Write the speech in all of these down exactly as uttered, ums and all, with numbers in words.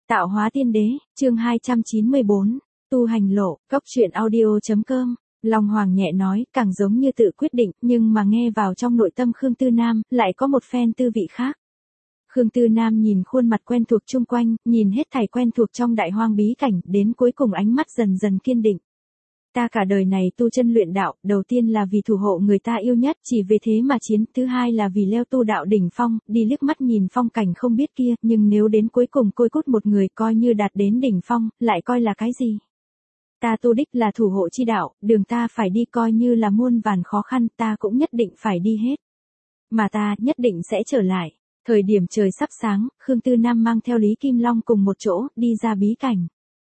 Tạo hóa tiên đế, chương hai trăm chín mươi bốn, tu hành lộ, cốc truyện audio.com. Long Hoàng nhẹ nói, càng giống như tự quyết định, nhưng mà nghe vào trong nội tâm Khương Tư Nam, lại có một phen tư vị khác. Khương Tư Nam nhìn khuôn mặt quen thuộc chung quanh, nhìn hết thảy quen thuộc trong đại hoang bí cảnh, đến cuối cùng ánh mắt dần dần kiên định. Ta cả đời này tu chân luyện đạo, đầu tiên là vì thủ hộ người ta yêu nhất, chỉ vì thế mà chiến, thứ hai là vì leo tu đạo đỉnh phong, đi liếc mắt nhìn phong cảnh không biết kia, nhưng nếu đến cuối cùng côi cút một người coi như đạt đến đỉnh phong, lại coi là cái gì? Ta tu đích là thủ hộ chi đạo, đường ta phải đi coi như là muôn vàn khó khăn, ta cũng nhất định phải đi hết. Mà ta nhất định sẽ trở lại. Thời điểm trời sắp sáng, Khương Tư Nam mang theo Lý Kim Long cùng một chỗ, đi ra bí cảnh.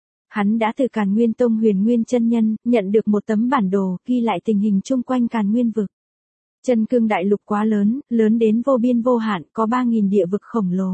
Hắn đã từ Càn Nguyên Tông Huyền Nguyên chân nhân, nhận được một tấm bản đồ, ghi lại tình hình chung quanh Càn Nguyên vực. Chân cương đại lục quá lớn, lớn đến vô biên vô hạn, có ba nghìn địa vực khổng lồ.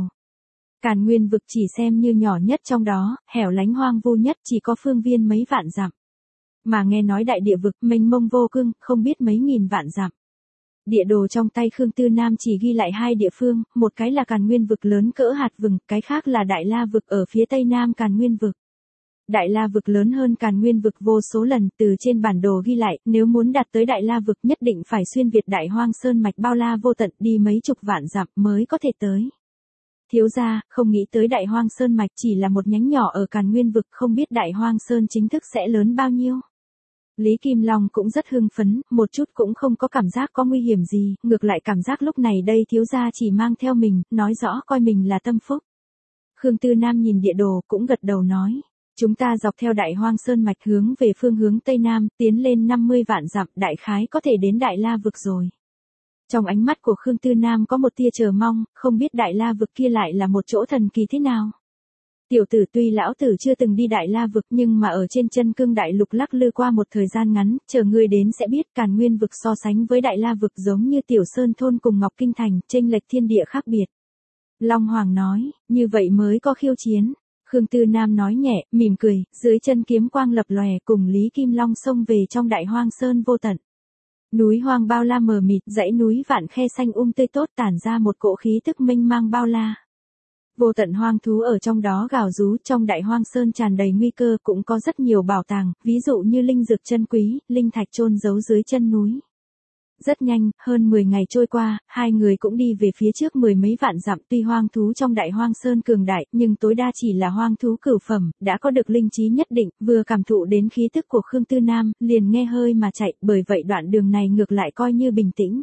Càn Nguyên vực chỉ xem như nhỏ nhất trong đó, hẻo lánh hoang vu nhất, chỉ có phương viên mấy vạn dặm. Mà nghe nói đại địa vực mênh mông vô cương, không biết mấy nghìn vạn dặm. Địa đồ trong tay Khương Tư Nam chỉ ghi lại hai địa phương, một cái là Càn Nguyên vực lớn cỡ hạt vừng, cái khác là Đại La vực ở phía tây nam Càn Nguyên vực. Đại La vực lớn hơn Càn Nguyên vực vô số lần, từ trên bản đồ ghi lại, nếu muốn đạt tới Đại La vực nhất định phải xuyên việt Đại Hoang Sơn mạch bao la vô tận, đi mấy chục vạn dặm mới có thể tới. Thiếu gia, không nghĩ tới Đại Hoang Sơn mạch chỉ là một nhánh nhỏ ở Càn Nguyên vực, không biết Đại Hoang Sơn chính thức sẽ lớn bao nhiêu. Lý Kim Long cũng rất hưng phấn, một chút cũng không có cảm giác có nguy hiểm gì, ngược lại cảm giác lúc này đây thiếu gia chỉ mang theo mình, nói rõ coi mình là tâm phúc. Khương Tư Nam nhìn địa đồ cũng gật đầu nói. Chúng ta dọc theo Đại Hoang Sơn mạch hướng về phương hướng Tây Nam, tiến lên năm mươi vạn dặm, đại khái có thể đến Đại La vực rồi. Trong ánh mắt của Khương Tư Nam có một tia chờ mong, không biết Đại La vực kia lại là một chỗ thần kỳ thế nào. Tiểu tử tuy lão tử chưa từng đi Đại La vực nhưng mà ở trên chân cương đại lục lắc lư qua một thời gian ngắn, chờ ngươi đến sẽ biết Càn Nguyên vực so sánh với Đại La vực giống như Tiểu Sơn thôn cùng Ngọc Kinh thành, chênh lệch thiên địa khác biệt. Long Hoàng nói, như vậy mới có khiêu chiến. Khương Tư Nam nói nhẹ, mỉm cười, dưới chân kiếm quang lập lòe cùng Lý Kim Long xông về trong Đại Hoang Sơn vô tận. Núi hoang bao la mờ mịt, dãy núi vạn khe xanh um tươi tốt tản ra một cỗ khí tức mênh mang bao la. Vô tận hoang thú ở trong đó gào rú, trong Đại Hoang Sơn tràn đầy nguy cơ, cũng có rất nhiều bảo tàng, ví dụ như linh dược chân quý, linh thạch chôn giấu dưới chân núi. Rất nhanh, hơn mười ngày trôi qua, hai người cũng đi về phía trước mười mấy vạn dặm, tuy hoang thú trong Đại Hoang Sơn cường đại, nhưng tối đa chỉ là hoang thú cửu phẩm, đã có được linh trí nhất định, vừa cảm thụ đến khí tức của Khương Tư Nam, liền nghe hơi mà chạy, bởi vậy đoạn đường này ngược lại coi như bình tĩnh.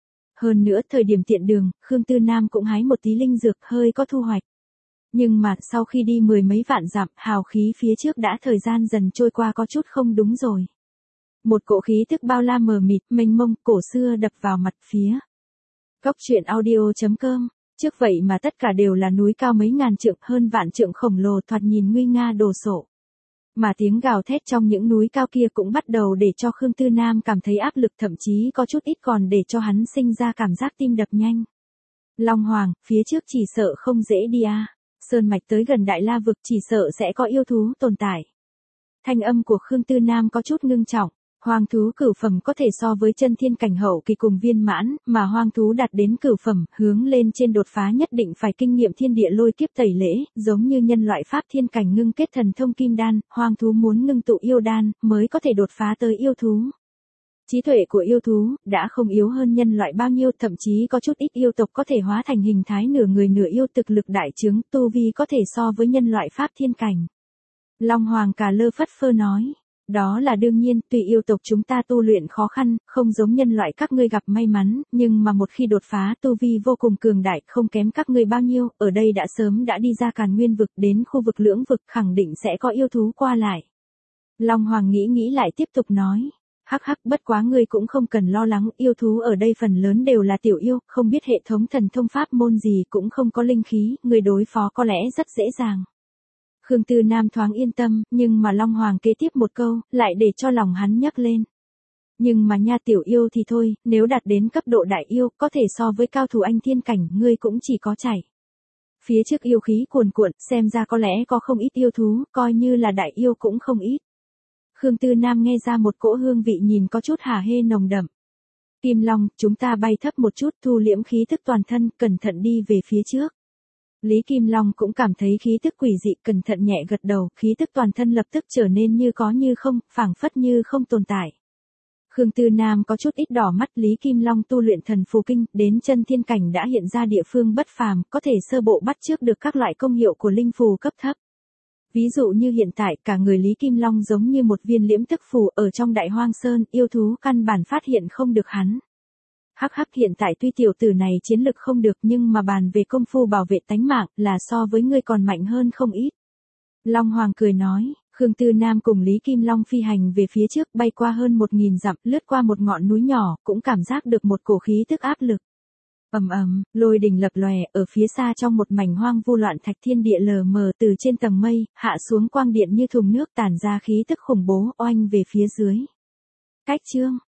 Hơn nữa, thời điểm tiện đường, Khương Tư Nam cũng hái một tí linh dược, hơi có thu hoạch. Nhưng mà, sau khi đi mười mấy vạn dặm, hào khí phía trước đã thời gian dần trôi qua có chút không đúng rồi. Một cỗ khí tức bao la mờ mịt, mênh mông, cổ xưa đập vào mặt phía. Cốc truyện audio.com, trước vậy mà tất cả đều là núi cao mấy ngàn trượng, hơn vạn trượng khổng lồ, thoạt nhìn nguy nga đồ sộ. Mà tiếng gào thét trong những núi cao kia cũng bắt đầu để cho Khương Tư Nam cảm thấy áp lực, thậm chí có chút ít còn để cho hắn sinh ra cảm giác tim đập nhanh. Long Hoàng, phía trước chỉ sợ không dễ đi à. Sơn mạch tới gần Đại La vực chỉ sợ sẽ có yêu thú tồn tại. Thanh âm của Khương Tư Nam có chút ngưng trọng. Hoang thú cửu phẩm có thể so với chân thiên cảnh hậu kỳ cùng viên mãn, mà hoang thú đạt đến cửu phẩm, hướng lên trên đột phá nhất định phải kinh nghiệm thiên địa lôi kiếp tẩy lễ, giống như nhân loại pháp thiên cảnh ngưng kết thần thông kim đan, hoang thú muốn ngưng tụ yêu đan, mới có thể đột phá tới yêu thú. Trí tuệ của yêu thú, đã không yếu hơn nhân loại bao nhiêu, thậm chí có chút ít yêu tộc có thể hóa thành hình thái nửa người nửa yêu, thực lực đại trướng, tu vi có thể so với nhân loại pháp thiên cảnh. Long Hoàng cà lơ phất phơ nói. Đó là đương nhiên, tùy yêu tộc chúng ta tu luyện khó khăn, không giống nhân loại các ngươi gặp may mắn, nhưng mà một khi đột phá tu vi vô cùng cường đại, không kém các ngươi bao nhiêu, ở đây đã sớm đã đi ra Càn Nguyên vực, đến khu vực lưỡng vực, khẳng định sẽ có yêu thú qua lại. Long Hoàng nghĩ nghĩ lại tiếp tục nói, hắc hắc, bất quá ngươi cũng không cần lo lắng, yêu thú ở đây phần lớn đều là tiểu yêu, không biết hệ thống thần thông pháp môn gì, cũng không có linh khí, người đối phó có lẽ rất dễ dàng. Khương Tư Nam thoáng yên tâm, nhưng mà Long Hoàng kế tiếp một câu, lại để cho lòng hắn nhắc lên. Nhưng mà nha tiểu yêu thì thôi, nếu đạt đến cấp độ đại yêu, có thể so với cao thủ anh thiên cảnh, ngươi cũng chỉ có chạy. Phía trước yêu khí cuồn cuộn, xem ra có lẽ có không ít yêu thú, coi như là đại yêu cũng không ít. Khương Tư Nam nghe ra một cỗ hương vị nhìn có chút hả hê nồng đậm. Kim Long, chúng ta bay thấp một chút, thu liễm khí thức toàn thân, cẩn thận đi về phía trước. Lý Kim Long cũng cảm thấy khí tức quỷ dị, cẩn thận nhẹ gật đầu, khí tức toàn thân lập tức trở nên như có như không, phảng phất như không tồn tại. Khương Tư Nam có chút ít đỏ mắt. Lý Kim Long tu luyện thần phù kinh, đến chân thiên cảnh đã hiện ra địa phương bất phàm, có thể sơ bộ bắt chước được các loại công hiệu của linh phù cấp thấp. Ví dụ như hiện tại, cả người Lý Kim Long giống như một viên liễm tức phù ở trong Đại Hoang Sơn, yêu thú căn bản phát hiện không được hắn. Hắc hắc, hiện tại tuy tiểu tử này chiến lực không được nhưng mà bàn về công phu bảo vệ tánh mạng là so với ngươi còn mạnh hơn không ít. Long Hoàng cười nói. Khương Tư Nam cùng Lý Kim Long phi hành về phía trước, bay qua hơn một nghìn dặm, lướt qua một ngọn núi nhỏ, cũng cảm giác được một cổ khí tức áp lực. Ầm ầm, lôi đình lập lòe, ở phía xa trong một mảnh hoang vu loạn thạch, thiên địa lờ mờ, từ trên tầng mây hạ xuống quang điện như thùng nước tản ra khí tức khủng bố, oanh về phía dưới. Cách chương